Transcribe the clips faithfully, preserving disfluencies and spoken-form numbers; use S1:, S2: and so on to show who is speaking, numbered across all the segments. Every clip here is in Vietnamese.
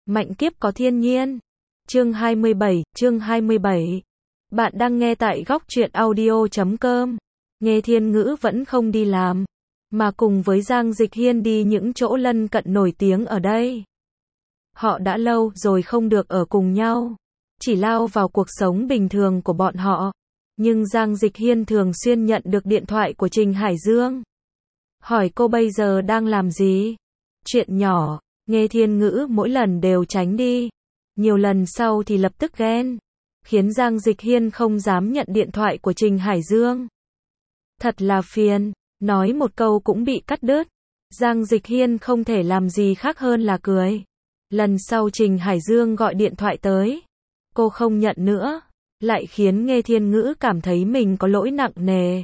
S1: Mạnh kiếp có thiên nhiên. Chương hai mươi bảy, chương hai mươi bảy. Bạn đang nghe tại góc truyện audio chấm com. Nghe Thiên Ngữ vẫn không đi làm, mà cùng với Giang Dịch Hiên đi những chỗ lân cận nổi tiếng ở đây. Họ đã lâu rồi không được ở cùng nhau, chỉ lao vào cuộc sống bình thường của bọn họ. Nhưng Giang Dịch Hiên thường xuyên nhận được điện thoại của Trình Hải Dương, hỏi cô bây giờ đang làm gì. Chuyện nhỏ, Nghe Thiên Ngữ mỗi lần đều tránh đi, nhiều lần sau thì lập tức ghen, khiến Giang Dịch Hiên không dám nhận điện thoại của Trình Hải Dương. Thật là phiền, nói một câu cũng bị cắt đứt. Giang Dịch Hiên không thể làm gì khác hơn là cười. Lần sau Trình Hải Dương gọi điện thoại tới, cô không nhận nữa, lại khiến Nghe Thiên Ngữ cảm thấy mình có lỗi nặng nề.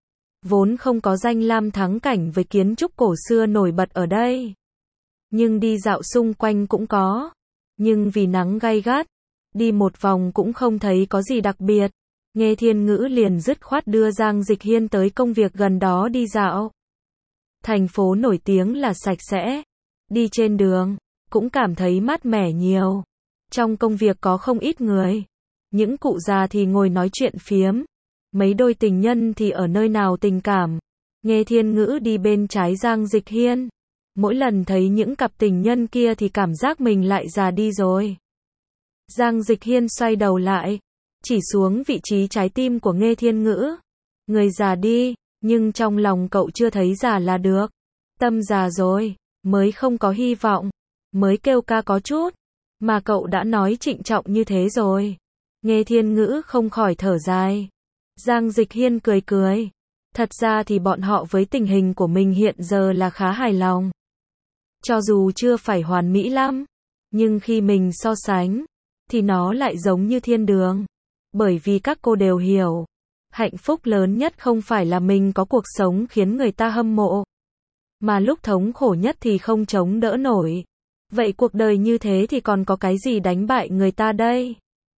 S1: Vốn không có danh lam thắng cảnh với kiến trúc cổ xưa nổi bật ở đây, nhưng đi dạo xung quanh cũng có. Nhưng vì nắng gay gắt, đi một vòng cũng không thấy có gì đặc biệt. Nghe Thiên Ngữ liền dứt khoát đưa Giang Dịch Hiên tới công việc gần đó đi dạo. Thành phố nổi tiếng là sạch sẽ, đi trên đường cũng cảm thấy mát mẻ nhiều. Trong công việc có không ít người, những cụ già thì ngồi nói chuyện phiếm, mấy đôi tình nhân thì ở nơi nào tình cảm. Nghe Thiên Ngữ đi bên trái Giang Dịch Hiên, mỗi lần thấy những cặp tình nhân kia thì cảm giác mình lại già đi rồi. Giang Dịch Hiên xoay đầu lại, chỉ xuống vị trí trái tim của Nghe Thiên Ngữ. Người già đi, nhưng trong lòng cậu chưa thấy già là được. Tâm già rồi, mới không có hy vọng, mới kêu ca có chút, mà cậu đã nói trịnh trọng như thế rồi. Nghe Thiên Ngữ không khỏi thở dài. Giang Dịch Hiên cười cười. Thật ra thì bọn họ với tình hình của mình hiện giờ là khá hài lòng. Cho dù chưa phải hoàn mỹ lắm, nhưng khi mình so sánh, thì nó lại giống như thiên đường. Bởi vì các cô đều hiểu, hạnh phúc lớn nhất không phải là mình có cuộc sống khiến người ta hâm mộ, mà lúc thống khổ nhất thì không chống đỡ nổi. Vậy cuộc đời như thế thì còn có cái gì đánh bại người ta đây?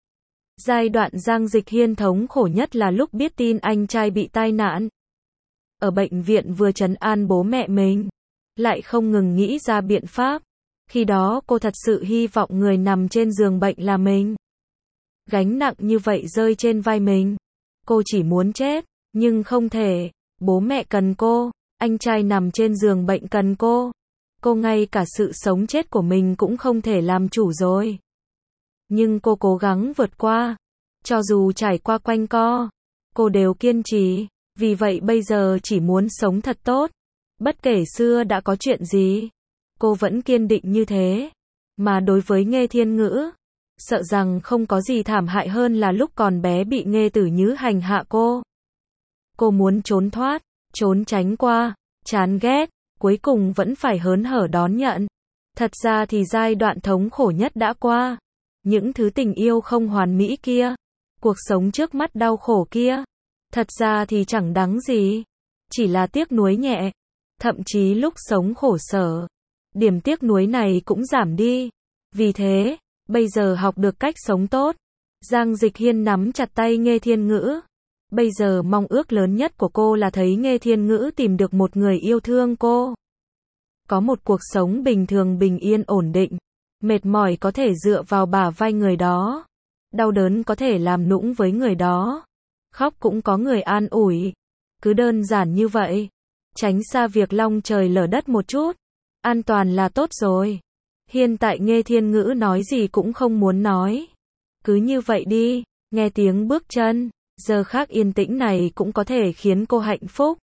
S1: Giai đoạn Giang Dịch Hiên thống khổ nhất là lúc biết tin anh trai bị tai nạn. Ở bệnh viện vừa trấn an bố mẹ mình, lại không ngừng nghĩ ra biện pháp. Khi đó cô thật sự hy vọng người nằm trên giường bệnh là mình. Gánh nặng như vậy rơi trên vai mình, cô chỉ muốn chết, nhưng không thể. Bố mẹ cần cô, anh trai nằm trên giường bệnh cần cô. Cô ngay cả sự sống chết của mình cũng không thể làm chủ rồi. Nhưng cô cố gắng vượt qua. Cho dù trải qua quanh co, cô đều kiên trì. Vì vậy bây giờ chỉ muốn sống thật tốt. Bất kể xưa đã có chuyện gì, cô vẫn kiên định như thế. Mà đối với Nghe Thiên Ngữ, sợ rằng không có gì thảm hại hơn là lúc còn bé bị Nghe Tử Nhứ hành hạ cô. Cô muốn trốn thoát, trốn tránh qua, chán ghét, cuối cùng vẫn phải hớn hở đón nhận. Thật ra thì giai đoạn thống khổ nhất đã qua. Những thứ tình yêu không hoàn mỹ kia, cuộc sống trước mắt đau khổ kia, thật ra thì chẳng đáng gì, chỉ là tiếc nuối nhẹ. Thậm chí lúc sống khổ sở, điểm tiếc nuối này cũng giảm đi. Vì thế, bây giờ học được cách sống tốt. Giang Dịch Hiên nắm chặt tay Nghe Thiên Ngữ. Bây giờ mong ước lớn nhất của cô là thấy Nghe Thiên Ngữ tìm được một người yêu thương cô. Có một cuộc sống bình thường bình yên ổn định. Mệt mỏi có thể dựa vào bả vai người đó. Đau đớn có thể làm nũng với người đó. Khóc cũng có người an ủi. Cứ đơn giản như vậy. Tránh xa việc long trời lở đất một chút. An toàn là tốt rồi. Hiện tại Nghe Thiên Ngữ nói gì cũng không muốn nói. Cứ như vậy đi. Nghe tiếng bước chân, giờ khác yên tĩnh này cũng có thể khiến cô hạnh phúc.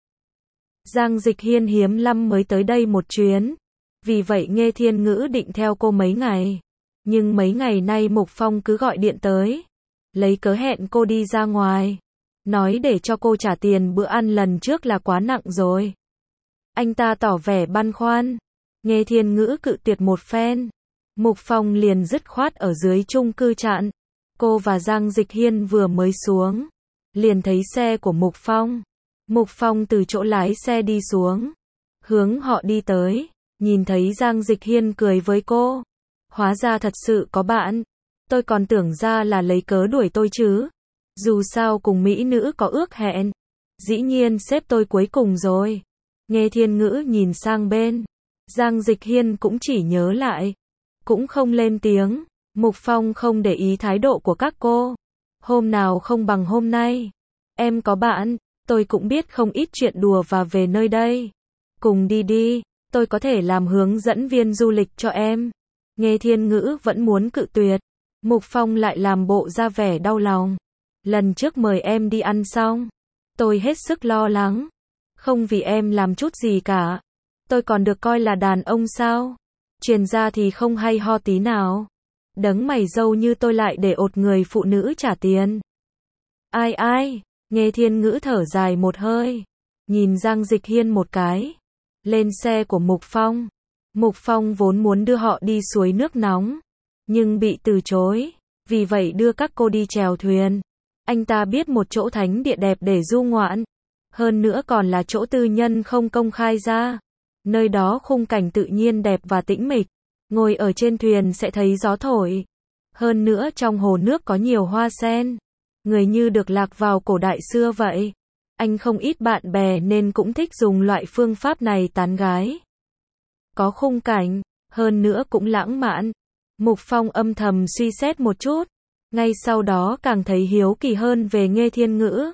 S1: Giang Dịch Hiên hiếm lắm mới tới đây một chuyến. Vì vậy Nghe Thiên Ngữ định theo cô mấy ngày. Nhưng mấy ngày nay Mục Phong cứ gọi điện tới, lấy cớ hẹn cô đi ra ngoài. Nói để cho cô trả tiền bữa ăn lần trước là quá nặng rồi. Anh ta tỏ vẻ băn khoăn. Nghe Thiên Ngữ cự tuyệt một phen. Mục Phong liền dứt khoát ở dưới chung cư chặn. Cô và Giang Dịch Hiên vừa mới xuống, liền thấy xe của Mục Phong. Mục Phong từ chỗ lái xe đi xuống, hướng họ đi tới. Nhìn thấy Giang Dịch Hiên cười với cô. Hóa ra thật sự có bạn. Tôi còn tưởng ra là lấy cớ đuổi tôi chứ. Dù sao cùng mỹ nữ có ước hẹn. Dĩ nhiên xếp tôi cuối cùng rồi. Nghe Thiên Ngữ nhìn sang bên. Giang Dịch Hiên cũng chỉ nhớ lại. cũng không lên tiếng. Mục Phong không để ý thái độ của các cô. Hôm nào không bằng hôm nay. Em có bạn, tôi cũng biết không ít chuyện đùa và về nơi đây. Cùng đi đi, tôi có thể làm hướng dẫn viên du lịch cho em. Nghe Thiên Ngữ vẫn muốn cự tuyệt. Mục Phong lại làm bộ ra vẻ đau lòng. Lần trước mời em đi ăn xong, tôi hết sức lo lắng. Không vì em làm chút gì cả. Tôi còn được coi là đàn ông sao? Truyền ra thì không hay ho tí nào. Đấng mày râu như tôi lại để ột người phụ nữ trả tiền. Ai ai, Nghe Thiên Ngữ thở dài một hơi. Nhìn Giang Dịch Hiên một cái. Lên xe của Mục Phong. Mục Phong vốn muốn đưa họ đi suối nước nóng. Nhưng bị từ chối. Vì vậy đưa các cô đi chèo thuyền. Anh ta biết một chỗ thánh địa đẹp để du ngoạn. Hơn nữa còn là chỗ tư nhân không công khai ra. Nơi đó khung cảnh tự nhiên đẹp và tĩnh mịch. Ngồi ở trên thuyền sẽ thấy gió thổi. Hơn nữa trong hồ nước có nhiều hoa sen. Người như được lạc vào cổ đại xưa vậy. Anh không ít bạn bè nên cũng thích dùng loại phương pháp này tán gái. Có khung cảnh, hơn nữa cũng lãng mạn. Mục Phong âm thầm suy xét một chút. Ngay sau đó càng thấy hiếu kỳ hơn về Nghe Thiên Ngữ.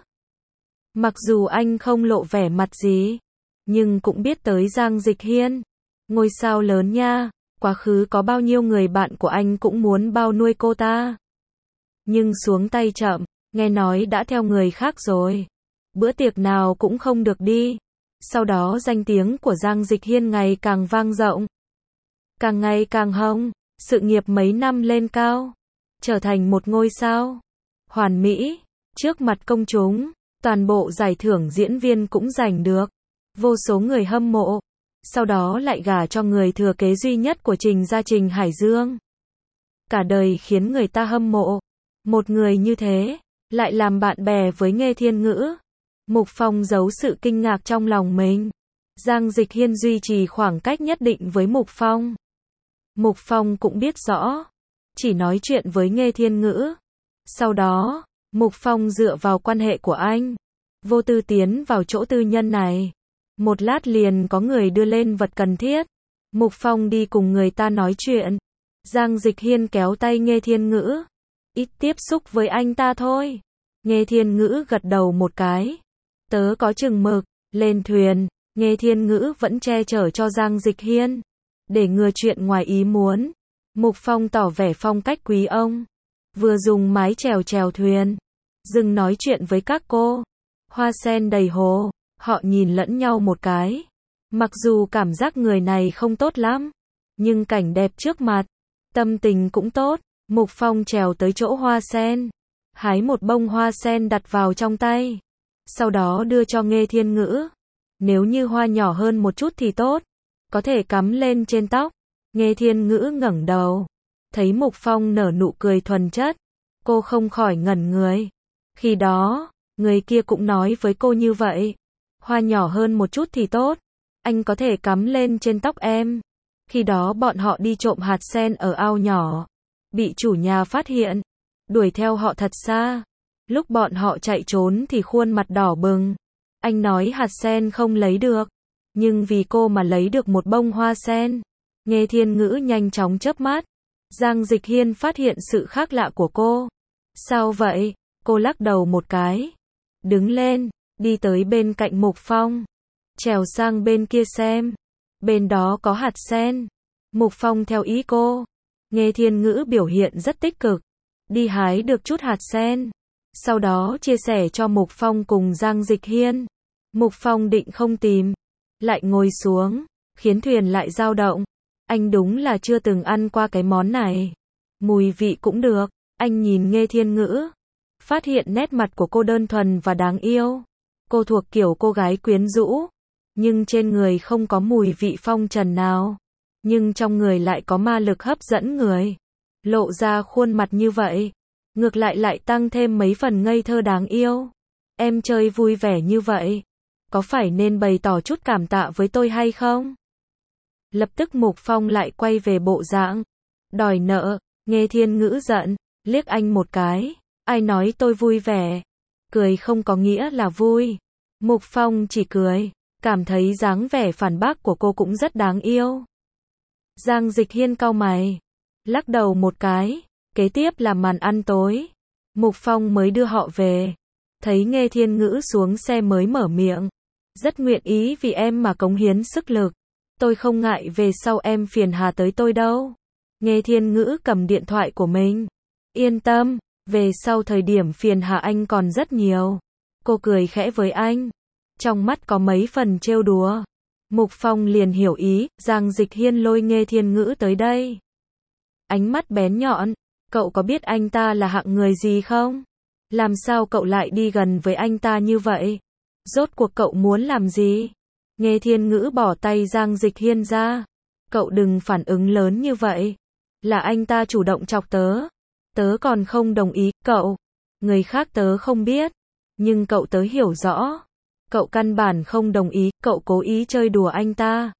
S1: Mặc dù anh không lộ vẻ mặt gì, nhưng cũng biết tới Giang Dịch Hiên. Ngôi sao lớn nha, quá khứ có bao nhiêu người bạn của anh cũng muốn bao nuôi cô ta. Nhưng xuống tay chậm, nghe nói đã theo người khác rồi. Bữa tiệc nào cũng không được đi. Sau đó danh tiếng của Giang Dịch Hiên ngày càng vang rộng. Càng ngày càng hồng, sự nghiệp mấy năm lên cao. Trở thành một ngôi sao hoàn mỹ, trước mặt công chúng. Toàn bộ giải thưởng diễn viên cũng giành được. Vô số người hâm mộ. Sau đó lại gả cho người thừa kế duy nhất của Trình gia Trình Hải Dương. Cả đời khiến người ta hâm mộ. Một người như thế, lại làm bạn bè với Nghe Thiên Ngữ. Mục Phong giấu sự kinh ngạc trong lòng mình. Giang Dịch Hiên duy trì khoảng cách nhất định với Mục Phong. Mục Phong cũng biết rõ. Chỉ nói chuyện với Nghe Thiên Ngữ. Sau đó, Mục Phong dựa vào quan hệ của anh. Vô tư tiến vào chỗ tư nhân này. Một lát liền có người đưa lên vật cần thiết. Mục Phong đi cùng người ta nói chuyện. Giang Dịch Hiên kéo tay Nghe Thiên Ngữ. Ít tiếp xúc với anh ta thôi. Nghe Thiên Ngữ gật đầu một cái. Tớ có chừng mực. Lên thuyền, Nghe Thiên Ngữ vẫn che chở cho Giang Dịch Hiên. Để ngừa chuyện ngoài ý muốn. Mục Phong tỏ vẻ phong cách quý ông. Vừa dùng mái chèo chèo thuyền. Dừng nói chuyện với các cô. Hoa sen đầy hồ. Họ nhìn lẫn nhau một cái. Mặc dù cảm giác người này không tốt lắm. Nhưng cảnh đẹp trước mặt. Tâm tình cũng tốt. Mục Phong trèo tới chỗ hoa sen. Hái một bông hoa sen đặt vào trong tay. Sau đó đưa cho Nghe Thiên Ngữ. Nếu như hoa nhỏ hơn một chút thì tốt. Có thể cắm lên trên tóc. Nghe Thiên Ngữ ngẩng đầu. Thấy Mục Phong nở nụ cười thuần chất. Cô không khỏi ngẩn người. Khi đó, người kia cũng nói với cô như vậy. Hoa nhỏ hơn một chút thì tốt. Anh có thể cắm lên trên tóc em. Khi đó bọn họ đi trộm hạt sen ở ao nhỏ. Bị chủ nhà phát hiện. Đuổi theo họ thật xa. Lúc bọn họ chạy trốn thì khuôn mặt đỏ bừng. Anh nói hạt sen không lấy được. Nhưng vì cô mà lấy được một bông hoa sen. Nghe Thiên Ngữ nhanh chóng chớp mắt. Giang Dịch Hiên phát hiện sự khác lạ của cô. Sao vậy? Cô lắc đầu một cái. Đứng lên, đi tới bên cạnh Mục Phong. Trèo sang bên kia xem. Bên đó có hạt sen. Mục Phong theo ý cô. Nghe Thiên Ngữ biểu hiện rất tích cực. Đi hái được chút hạt sen. Sau đó chia sẻ cho Mục Phong cùng Giang Dịch Hiên. Mục Phong định không tìm. Lại ngồi xuống. Khiến thuyền lại dao động. Anh đúng là chưa từng ăn qua cái món này. Mùi vị cũng được. Anh nhìn Nghe Thiên Ngữ. Phát hiện nét mặt của cô đơn thuần và đáng yêu. Cô thuộc kiểu cô gái quyến rũ. Nhưng trên người không có mùi vị phong trần nào. Nhưng trong người lại có ma lực hấp dẫn người. Lộ ra khuôn mặt như vậy. Ngược lại lại tăng thêm mấy phần ngây thơ đáng yêu. Em chơi vui vẻ như vậy. Có phải nên bày tỏ chút cảm tạ với tôi hay không? Lập tức Mục Phong lại quay về bộ dạng. Đòi nợ. Nghe Thiên Ngữ giận. Liếc anh một cái. Ai nói tôi vui vẻ? Cười không có nghĩa là vui. Mục Phong chỉ cười. Cảm thấy dáng vẻ phản bác của cô cũng rất đáng yêu. Giang Dịch Hiên cau mày. lắc đầu một cái. Kế tiếp là màn ăn tối. Mục Phong mới đưa họ về. Thấy Nghê Thiên Ngữ xuống xe mới mở miệng. Rất nguyện ý vì em mà cống hiến sức lực. Tôi không ngại về sau em phiền hà tới tôi đâu. Nghê Thiên Ngữ cầm điện thoại của mình. Yên tâm, về sau thời điểm phiền hà anh còn rất nhiều. Cô cười khẽ với anh. Trong mắt có mấy phần trêu đùa. Mục Phong liền hiểu ý, Giang Dịch Hiên lôi Nghê Thiên Ngữ tới đây. Ánh mắt bén nhọn. Cậu có biết anh ta là hạng người gì không? Làm sao cậu lại đi gần với anh ta như vậy? Rốt cuộc cậu muốn làm gì? Nghê Thiên Ngữ bỏ tay Giang Dịch Hiên ra. Cậu đừng phản ứng lớn như vậy. Là anh ta chủ động chọc tớ. Tớ còn không đồng ý, cậu. Người khác tớ không biết. Nhưng cậu tớ hiểu rõ. Cậu căn bản không đồng ý, cậu cố ý chơi đùa anh ta.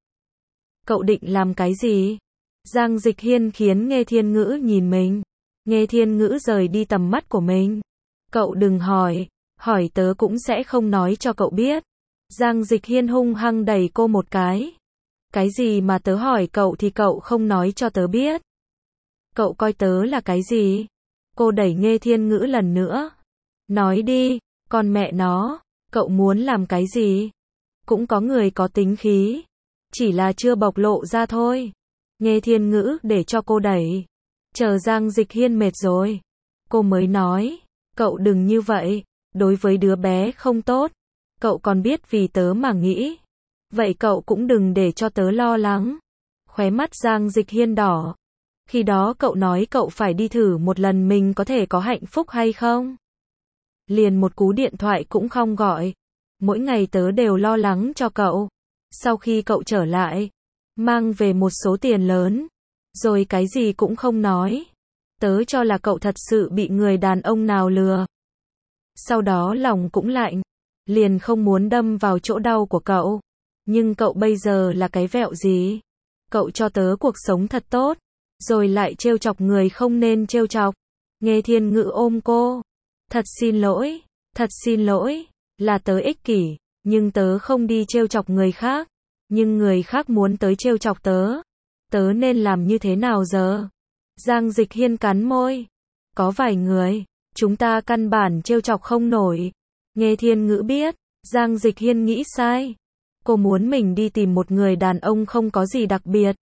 S1: Cậu định làm cái gì? Giang Dịch Hiên khiến Nghê Thiên Ngữ nhìn mình. Nghê Thiên Ngữ rời đi tầm mắt của mình. Cậu đừng hỏi. Hỏi tớ cũng sẽ không nói cho cậu biết. Giang Dịch Hiên hung hăng đẩy cô một cái. Cái gì mà tớ hỏi cậu thì cậu không nói cho tớ biết? Cậu coi tớ là cái gì? Cô đẩy Nghê Thiên Ngữ lần nữa. Nói đi, con mẹ nó, cậu muốn làm cái gì? Cũng có người có tính khí. Chỉ là chưa bộc lộ ra thôi. Nghê Thiên Ngữ để cho cô đẩy. Chờ Giang Dịch Hiên mệt rồi. Cô mới nói. Cậu đừng như vậy. Đối với đứa bé không tốt. Cậu còn biết vì tớ mà nghĩ. Vậy cậu cũng đừng để cho tớ lo lắng. Khóe mắt Giang Dịch Hiên đỏ. Khi đó cậu nói cậu phải đi thử một lần mình có thể có hạnh phúc hay không? Liền một cú điện thoại cũng không gọi. Mỗi ngày tớ đều lo lắng cho cậu. Sau khi cậu trở lại, mang về một số tiền lớn, rồi cái gì cũng không nói. Tớ cho là cậu thật sự bị người đàn ông nào lừa. Sau đó lòng cũng lạnh, liền không muốn đâm vào chỗ đau của cậu. Nhưng cậu bây giờ là cái vẹo gì? Cậu cho tớ cuộc sống thật tốt, rồi lại trêu chọc người không nên trêu chọc. Nghê Thiên Ngữ ôm cô. Thật xin lỗi, thật xin lỗi, là tớ ích kỷ, nhưng tớ không đi trêu chọc người khác. Nhưng người khác muốn tới trêu chọc tớ. Tớ nên làm như thế nào giờ? Giang Dịch Hiên cắn môi. Có vài người, chúng ta căn bản trêu chọc không nổi. Nghê Thiên Ngữ biết, Giang Dịch Hiên nghĩ sai. Cô muốn mình đi tìm một người đàn ông không có gì đặc biệt.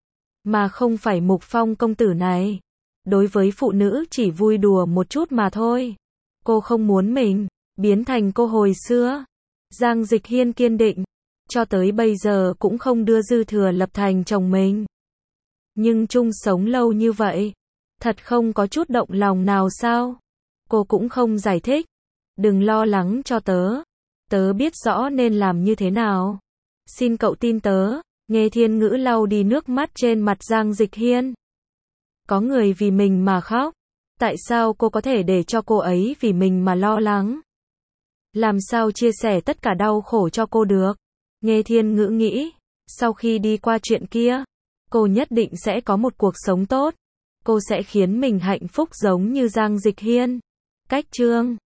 S1: Mà không phải Mục Phong công tử này. Đối với phụ nữ chỉ vui đùa một chút mà thôi. Cô không muốn mình biến thành cô hồi xưa. Giang Dịch Hiên kiên định. Cho tới bây giờ cũng không đưa dư thừa lập thành chồng mình. Nhưng chung sống lâu như vậy, thật không có chút động lòng nào sao? Cô cũng không giải thích. Đừng lo lắng cho tớ. Tớ biết rõ nên làm như thế nào. Xin cậu tin tớ. Nghê Thiên Ngữ lau đi nước mắt trên mặt Giang Dịch Hiên. Có người vì mình mà khóc. Tại sao cô có thể để cho cô ấy vì mình mà lo lắng? Làm sao chia sẻ tất cả đau khổ cho cô được? Nghê Thiên Ngữ nghĩ, sau khi đi qua chuyện kia, cô nhất định sẽ có một cuộc sống tốt. Cô sẽ khiến mình hạnh phúc giống như Giang Dịch Hiên. Cách chương